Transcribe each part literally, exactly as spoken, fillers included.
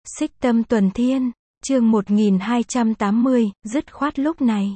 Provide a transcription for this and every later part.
Xích Tâm Tuần Thiên, chương một nghìn hai trăm tám mươi, dứt khoát lúc này.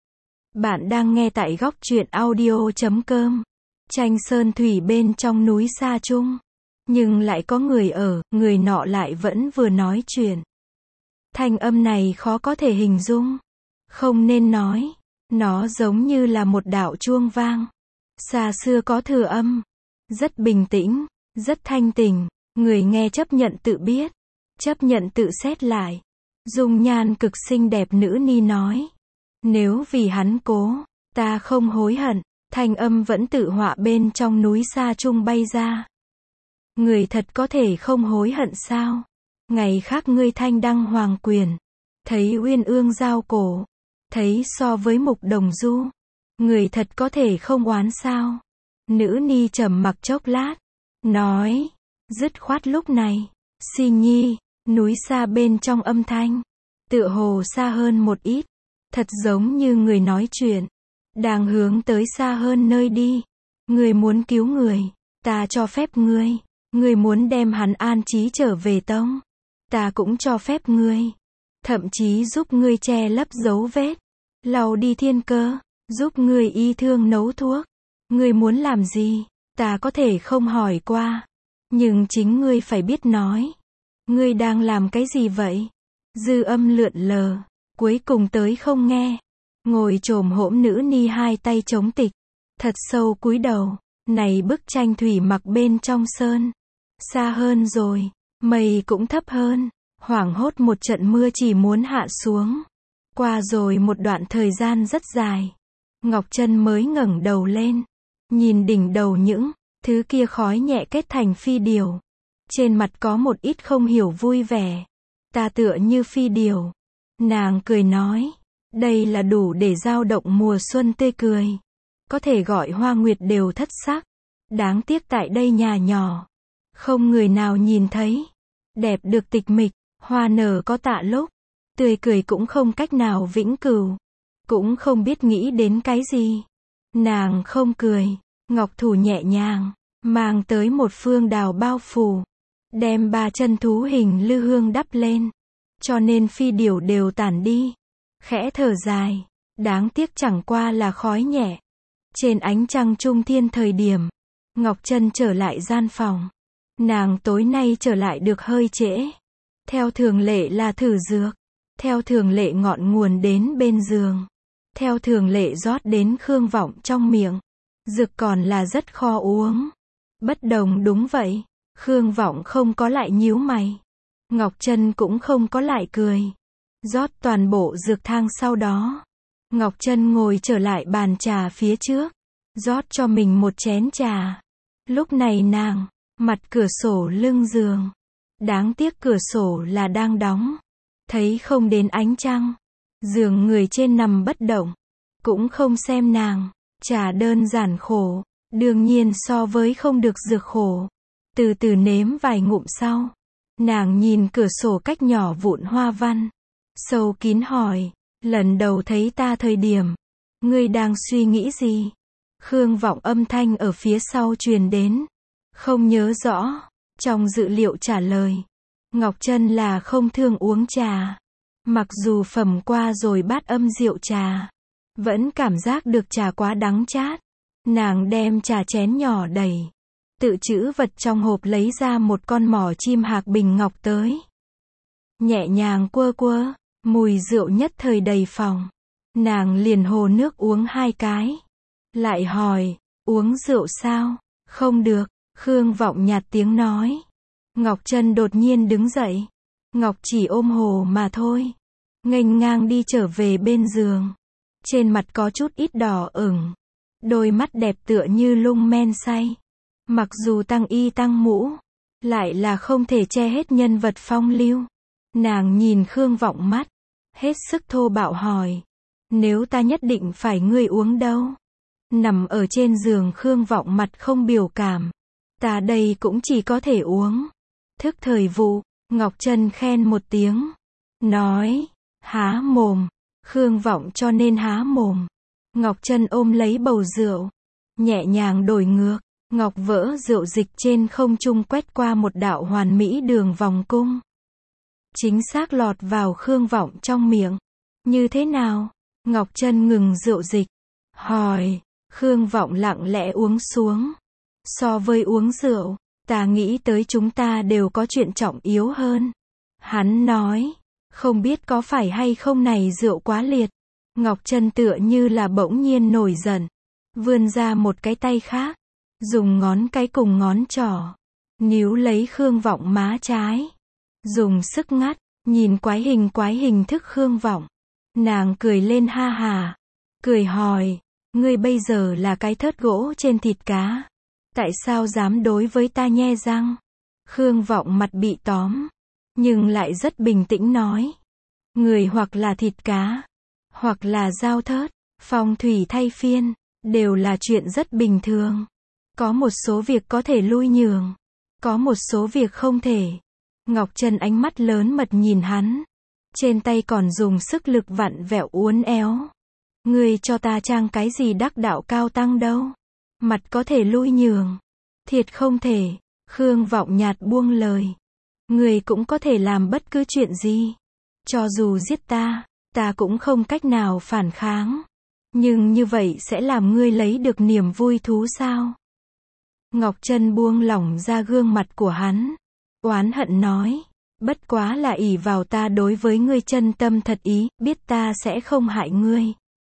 Bạn đang nghe tại góc truyện audio chấm com. Tranh sơn thủy bên trong núi xa chung. Nhưng lại có người ở, người nọ lại vẫn vừa nói chuyện. Thanh âm này khó có thể hình dung. Không nên nói. Nó giống như là một đạo chuông vang. Xa xưa có thừa âm. Rất bình tĩnh, rất thanh tình. Người nghe chấp nhận tự biết. Chấp nhận tự xét lại. Dung nhan cực xinh đẹp nữ ni nói. Nếu vì hắn cố, ta không hối hận. Thanh âm vẫn tự họa bên trong núi xa chung bay ra. Người thật có thể không hối hận sao? Ngày khác ngươi thanh đăng hoàng quyền. Thấy uyên ương giao cổ. Thấy so với mục đồng du. Người thật có thể không oán sao? Nữ ni trầm mặc chốc lát. Nói. Dứt khoát lúc này. Si nhi. Núi xa bên trong âm thanh. Tựa hồ xa hơn một ít. Thật giống như người nói chuyện. Đang hướng tới xa hơn nơi đi. Người muốn cứu người. Ta cho phép ngươi. Ngươi muốn đem hắn an trí trở về tông. Ta cũng cho phép ngươi. Thậm chí giúp ngươi che lấp dấu vết. Lau đi thiên cơ. Giúp ngươi y thương nấu thuốc. Ngươi muốn làm gì? Ta có thể không hỏi qua. Nhưng chính ngươi phải biết nói. Ngươi đang làm cái gì vậy? Dư âm lượn lờ. Cuối cùng tới không nghe. Ngồi chồm hổm nữ ni hai tay chống tịch. Thật sâu cúi đầu. Này bức tranh thủy mặc bên trong sơn. Xa hơn rồi. Mây cũng thấp hơn. Hoảng hốt một trận mưa chỉ muốn hạ xuống. Qua rồi một đoạn thời gian rất dài. Ngọc Chân mới ngẩng đầu lên. Nhìn đỉnh đầu những thứ kia khói nhẹ kết thành phi điểu. Trên mặt có một ít không hiểu vui vẻ. Ta tựa như phi điểu. Nàng cười nói. Đây là đủ để dao động mùa xuân tươi cười. Có thể gọi hoa nguyệt đều thất sắc. Đáng tiếc tại đây nhà nhỏ. Không người nào nhìn thấy. Đẹp được tịch mịch. Hoa nở có tạ lúc. Tươi cười cũng không cách nào vĩnh cửu. Cũng không biết nghĩ đến cái gì. Nàng không cười. Ngọc thủ nhẹ nhàng. Mang tới một phương đào bao phủ. Đem ba chân thú hình lư hương đắp lên. Cho nên phi điểu đều tản đi. Khẽ thở dài. Đáng tiếc chẳng qua là khói nhẹ. Trên ánh trăng trung thiên thời điểm. Ngọc Chân trở lại gian phòng. Nàng tối nay trở lại được hơi trễ. Theo thường lệ là thử dược. Theo thường lệ ngọn nguồn đến bên giường. Theo thường lệ rót đến khương vọng trong miệng. Dược còn là rất khó uống. Bất đồng đúng vậy. Khương vọng không có lại nhíu mày. Ngọc Chân cũng không có lại cười. Rót toàn bộ dược thang sau đó. Ngọc Chân ngồi trở lại bàn trà phía trước. Rót cho mình một chén trà. Lúc này nàng, mặt cửa sổ lưng giường. Đáng tiếc cửa sổ là đang đóng. Thấy không đến ánh trăng. Giường người trên nằm bất động. Cũng không xem nàng. Trà đơn giản khổ. Đương nhiên so với không được dược khổ. Từ từ nếm vài ngụm sau. Nàng nhìn cửa sổ cách nhỏ vụn hoa văn. Sâu kín hỏi. Lần đầu thấy ta thời điểm. Ngươi đang suy nghĩ gì? Khương vọng âm thanh ở phía sau truyền đến. Không nhớ rõ. Trong dự liệu trả lời. Ngọc Chân là không thường uống trà. Mặc dù phẩm qua rồi bát âm rượu trà. Vẫn cảm giác được trà quá đắng chát. Nàng đem trà chén nhỏ đầy. Tự trữ vật trong hộp lấy ra một con mỏ chim hạc bình ngọc tới. Nhẹ nhàng quơ quơ. Mùi rượu nhất thời đầy phòng. Nàng liền hồ nước uống hai cái. Lại hỏi. Uống rượu sao? Không được. Khương vọng nhạt tiếng nói. Ngọc Chân đột nhiên đứng dậy. Ngọc chỉ ôm hồ mà thôi. Nghênh ngang đi trở về bên giường. Trên mặt có chút ít đỏ ửng. Đôi mắt đẹp tựa như lung men say. Mặc dù tăng y tăng mũ. Lại là không thể che hết nhân vật phong lưu. Nàng nhìn Khương vọng mắt. Hết sức thô bạo hỏi. Nếu ta nhất định phải ngươi uống đâu? Nằm ở trên giường Khương vọng mặt không biểu cảm. Ta đây cũng chỉ có thể uống. Thức thời vụ. Ngọc Chân khen một tiếng. Nói. Há mồm. Khương vọng cho nên há mồm. Ngọc Chân ôm lấy bầu rượu. Nhẹ nhàng đổi ngược. Ngọc vỡ rượu dịch trên không trung quét qua một đạo hoàn mỹ đường vòng cung. chính xác lọt vào Khương Vọng trong miệng. Như thế nào? Ngọc Trân ngừng rượu dịch, hỏi. Khương Vọng lặng lẽ uống xuống. So với uống rượu, ta nghĩ tới chúng ta đều có chuyện trọng yếu hơn. Hắn nói, không biết có phải hay không này rượu quá liệt. Ngọc Trân tựa như là bỗng nhiên nổi giận, vươn ra một cái tay khác, dùng ngón cái cùng ngón trỏ níu lấy Khương Vọng má trái, dùng sức ngắt, nhìn quái hình quái hình thức Khương Vọng. Nàng cười lên ha hà, cười hỏi, ngươi bây giờ là cái thớt gỗ trên thịt cá, tại sao dám đối với ta nhe răng? Khương Vọng mặt bị tóm, nhưng lại rất bình tĩnh nói, người hoặc là thịt cá, hoặc là dao thớt, phong thủy thay phiên, đều là chuyện rất bình thường. Có một số việc có thể lui nhường, có một số việc không thể. Ngọc Trân ánh mắt lớn mật nhìn hắn, trên tay còn dùng sức lực vặn vẹo uốn éo. Ngươi cho ta trang cái gì đắc đạo cao tăng đâu? Mặt có thể lui nhường, thiệt không thể. Khương Vọng nhạt buông lời. Ngươi cũng có thể làm bất cứ chuyện gì. Cho dù giết ta, ta cũng không cách nào phản kháng. Nhưng như vậy sẽ làm ngươi lấy được niềm vui thú sao? Ngọc Trân buông lỏng ra gương mặt của hắn, oán hận nói, bất quá là ỷ vào ta đối với ngươi chân tâm thật ý, biết ta sẽ không hại ngươi.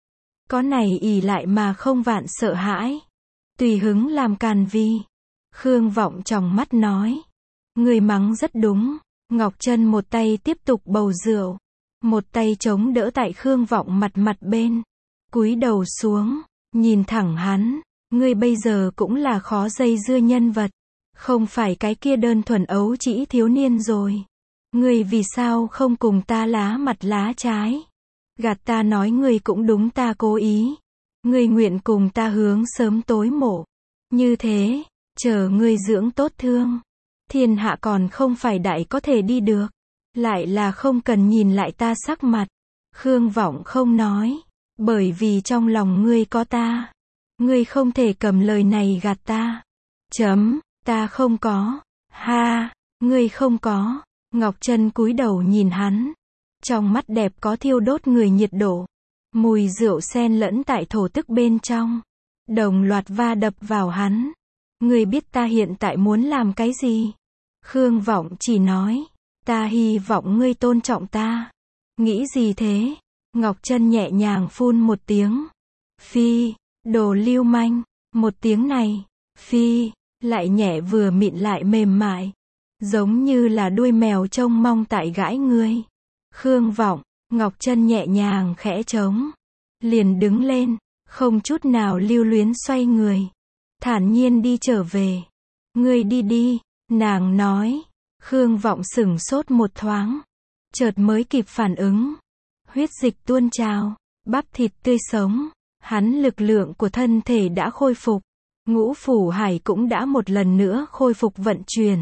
Có này ỷ lại mà không vạn sợ hãi, tùy hứng làm càn vi. Khương Vọng tròng mắt nói, ngươi mắng rất đúng. Ngọc Trân một tay tiếp tục bầu rượu, một tay chống đỡ tại Khương Vọng mặt mặt bên, cúi đầu xuống, nhìn thẳng hắn, ngươi bây giờ cũng là khó dây dưa nhân vật, không phải cái kia đơn thuần ấu trĩ thiếu niên rồi. Ngươi vì sao không cùng ta lá mặt lá trái? Gạt ta nói ngươi cũng đúng, ta cố ý. Ngươi nguyện cùng ta hướng sớm tối mộ. Như thế, chờ ngươi dưỡng tốt thương, thiên hạ còn không phải đại có thể đi được. Lại là không cần nhìn lại ta sắc mặt. Khương Vọng không nói, bởi vì trong lòng ngươi có ta. Ngươi không thể cầm lời này gạt ta. Chấm, ta không có. Ha, ngươi không có. Ngọc Trân cúi đầu nhìn hắn, trong mắt đẹp có thiêu đốt người nhiệt độ. Mùi rượu xen lẫn tại thổ tức bên trong, đồng loạt va đập vào hắn. Ngươi biết ta hiện tại muốn làm cái gì? Khương Vọng chỉ nói, ta hy vọng ngươi tôn trọng ta. Nghĩ gì thế? Ngọc Trân nhẹ nhàng phun một tiếng. Phi, đồ lưu manh. Một tiếng này, phi, lại nhẹ vừa mịn lại mềm mại, giống như là đuôi mèo trông mong tại gãi ngươi. Khương Vọng, Ngọc Trân nhẹ nhàng khẽ trống, liền đứng lên, không chút nào lưu luyến xoay người, thản nhiên đi trở về. Ngươi đi đi, nàng nói. Khương Vọng sửng sốt một thoáng, chợt mới kịp phản ứng. Huyết dịch tuôn trào, bắp thịt tươi sống, hắn lực lượng của thân thể đã khôi phục, ngũ phủ hải cũng đã một lần nữa khôi phục vận chuyển.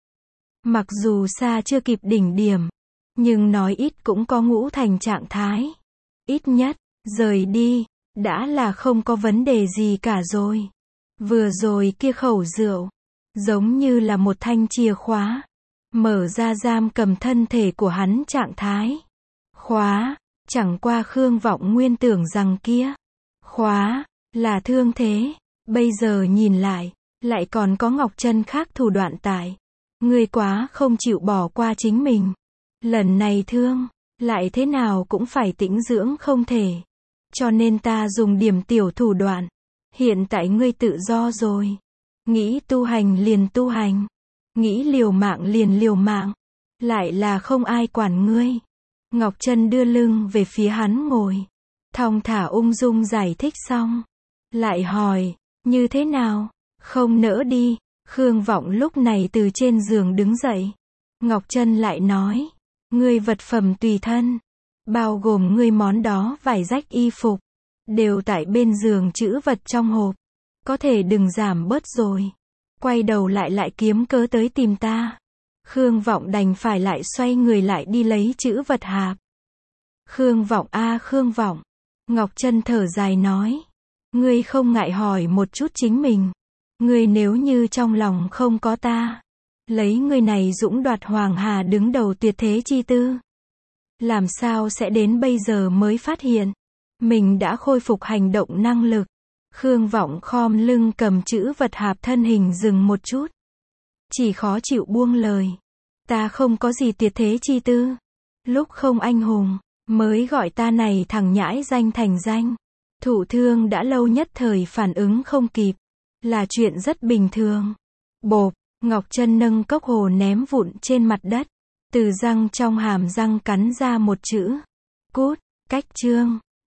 Mặc dù xa chưa kịp đỉnh điểm, nhưng nói ít cũng có ngũ thành trạng thái. Ít nhất, rời đi, đã là không có vấn đề gì cả rồi. Vừa rồi kia khẩu rượu, giống như là một thanh chìa khóa, mở ra giam cầm thân thể của hắn trạng thái. Khóa, chẳng qua Khương Vọng nguyên tưởng rằng kia khóa là thương thế, bây giờ nhìn lại, lại còn có Ngọc Trân khác thủ đoạn tại. Ngươi quá không chịu bỏ qua chính mình. Lần này thương, lại thế nào cũng phải tĩnh dưỡng không thể. Cho nên ta dùng điểm tiểu thủ đoạn. Hiện tại ngươi tự do rồi. Nghĩ tu hành liền tu hành. Nghĩ liều mạng liền liều mạng. Lại là không ai quản ngươi. Ngọc Trân đưa lưng về phía hắn ngồi, thong thả ung dung giải thích xong, lại hỏi, như thế nào? Không nỡ đi. Khương Vọng lúc này từ trên giường đứng dậy. Ngọc Trân lại nói, ngươi vật phẩm tùy thân, bao gồm ngươi món đó vải rách y phục, đều tại bên giường trữ vật trong hộp. Có thể đừng giảm bớt rồi. Quay đầu lại lại kiếm cớ tới tìm ta. Khương Vọng đành phải lại xoay người lại đi lấy trữ vật hạp. Khương Vọng a à, Khương Vọng. Ngọc Trân thở dài nói, ngươi không ngại hỏi một chút chính mình. Ngươi nếu như trong lòng không có ta, Lấy người này dũng đoạt Hoàng Hà đứng đầu tuyệt thế chi tư. Làm sao sẽ đến bây giờ mới phát hiện. Mình đã khôi phục hành động năng lực. Khương Vọng khom lưng cầm chữ vật hạp thân hình dừng một chút. Chỉ khó chịu buông lời. Ta không có gì tuyệt thế chi tư. Lúc không anh hùng, mới gọi ta này thằng nhãi danh thành danh. Thụ thương đã lâu nhất thời phản ứng không kịp. Là chuyện rất bình thường. Bộp, Ngọc Trân nâng cốc hồ ném vụn trên mặt đất. Từ răng trong hàm răng cắn ra một chữ. Cút, cách chương.